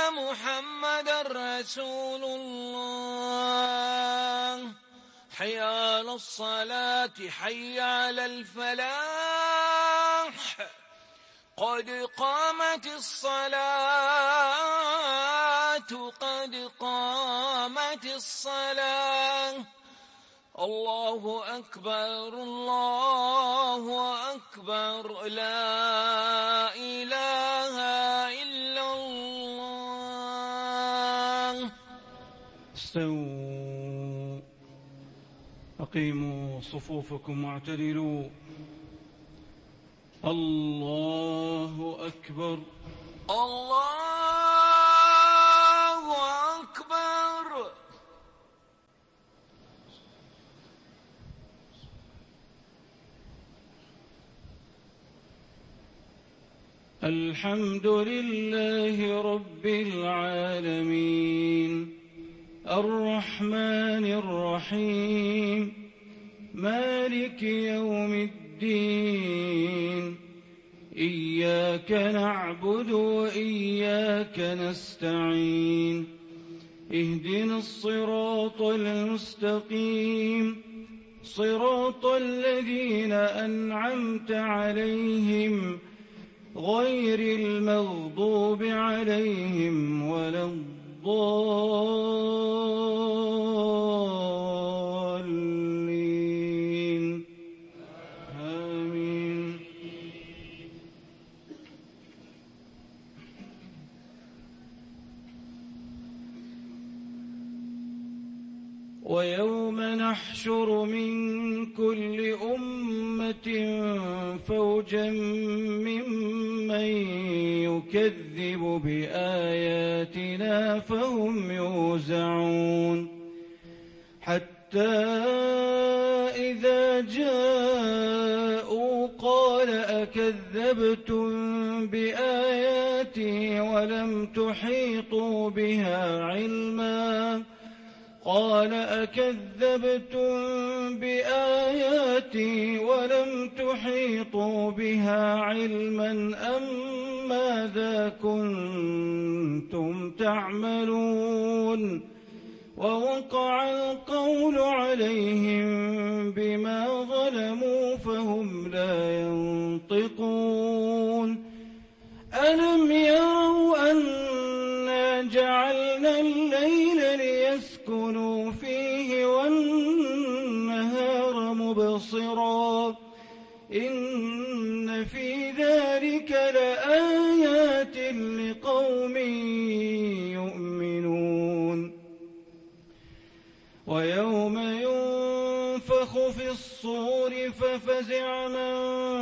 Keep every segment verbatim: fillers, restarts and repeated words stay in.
محمد رسول الله. حي على الصلاة حي على الفلاح قد قامت الصلاة قد قامت الصلاة. الله أكبر الله أكبر لا إله إلا الله. استووا أقيموا صفوفكم واعتدلوا. الله أكبر الله أكبر. الحمد لله رب العالمين الرحمن الرحيم مالك يوم الدين. إياك نعبد وإياك نستعين. اهدنا الصراط المستقيم صراط الذين أنعمت عليهم غير المغضوب عليهم ولا الضالين. آمين. ويوم نحشر من كل أمة فوجا ممن يكذب بآياتنا فهم يوزعون حتى إذا جاءوا قال أكذبتم بآياتي ولم تحيطوا بها علما قال أكذبتم بآياتي ولم تحيطوا بها علما أم ماذا كنتم تعملون ووقع القول عليهم بما ظلموا فهم لا ينطقون. ألم يروا أنا جعلنا الليل ليسكنوا فيه والنهار مبصرا إن في ذلك لآيات لقوم يؤمنون. ويوم ينفخ في الصور ففزع من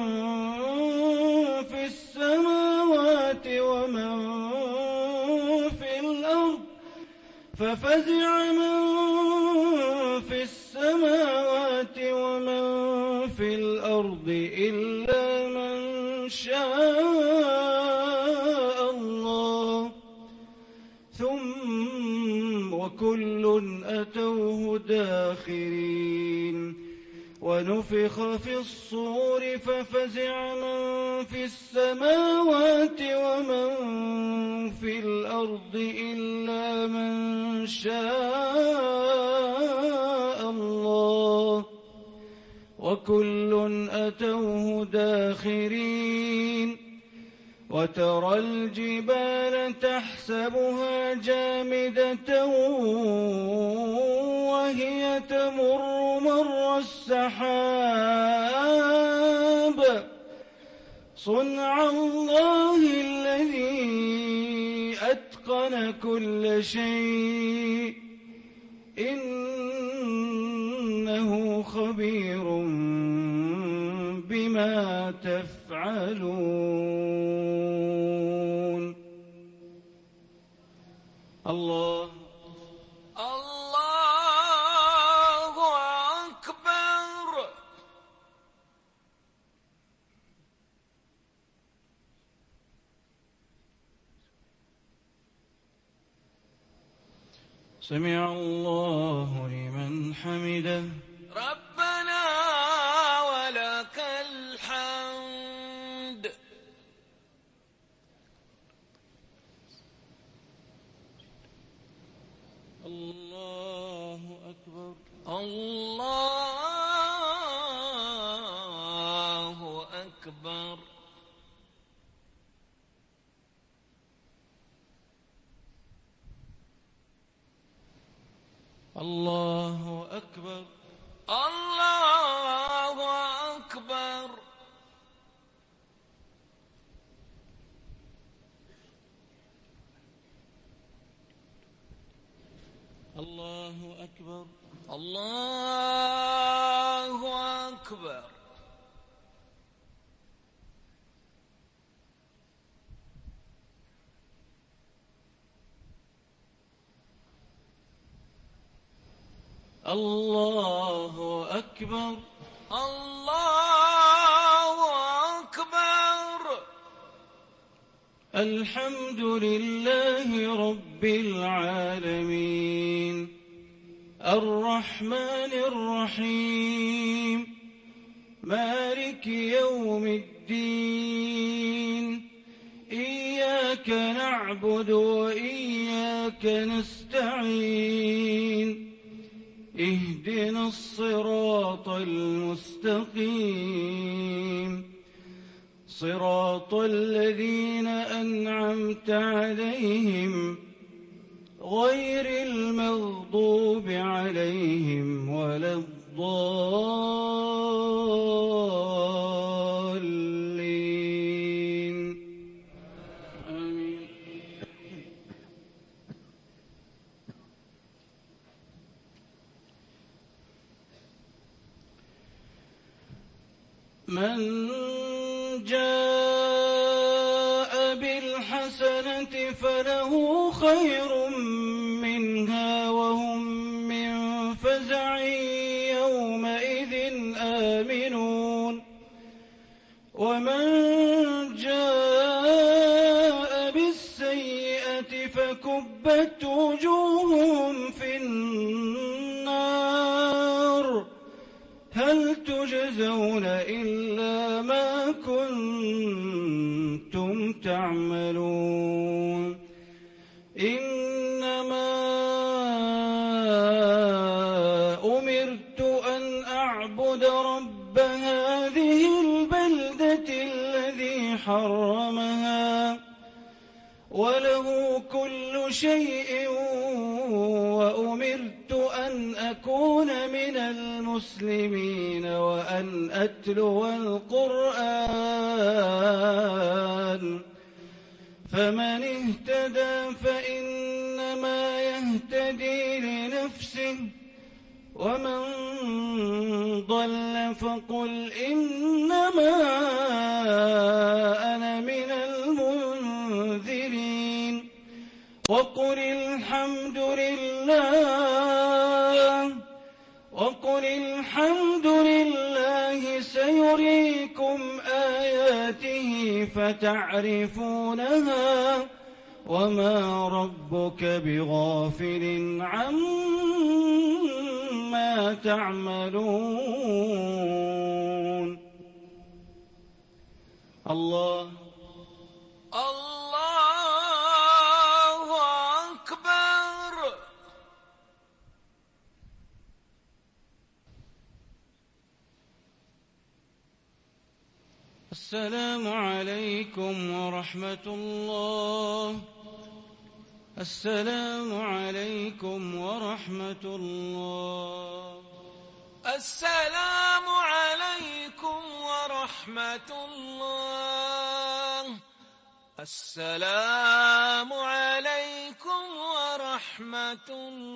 في السماوات ومن في الأرض ففزع من في السماوات ومن في الأرض إلا من شاء الله ثم وكل أتوه داخرين. ونفخ في الصور ففزع من في السماوات ومن في الأرض إلا من شاء الله وكل أتوه داخرين. وترى الجبال تحسبها جامدة وهي تمر مر السحاب صنع الله الذي أتقن كل شيء إنه خبير بما تفعلون. الله الله أكبر. سمع الله لمن حمده ربنا ولك الحمد. أكبر الله أكبر الله أكبر الله أكبر الله أكبر الله أكبر الله أكبر الحمد لله رب العالمين الرحمن الرحيم مالك يوم الدين إياك نعبد وإياك نستعين اهدنا الصراط المستقيم صراط الذين أنعمت عليهم غير المغضوب عليهم ولا الضالين آمين. من جاء بالحسنة فله خير منها وهم من فزع يومئذ آمنون ومن جاء بالسيئة فكبت وجوههم في النار هل تجزون إلا ما كنتم تعملون إنما أمرت أن أعبد رب هذه البلدة الذي حرمها وله كل شيء وأمرت أن أكون من المسلمين وأن أتلو القرآن فمن اهتدى فإنما يهتدي لنفسه ومن ضل فقل إنما أنا من المنذرين وقل الحمد لله وقل الحمد لله سيريكم آياته فتعرفونها وما ربك بغافل عما تعملون الله الله أكبر السلام عليكم ورحمة الله السلام عليكم ورحمة الله السلام عليكم ورحمة الله السلام عليكم ورحمة الله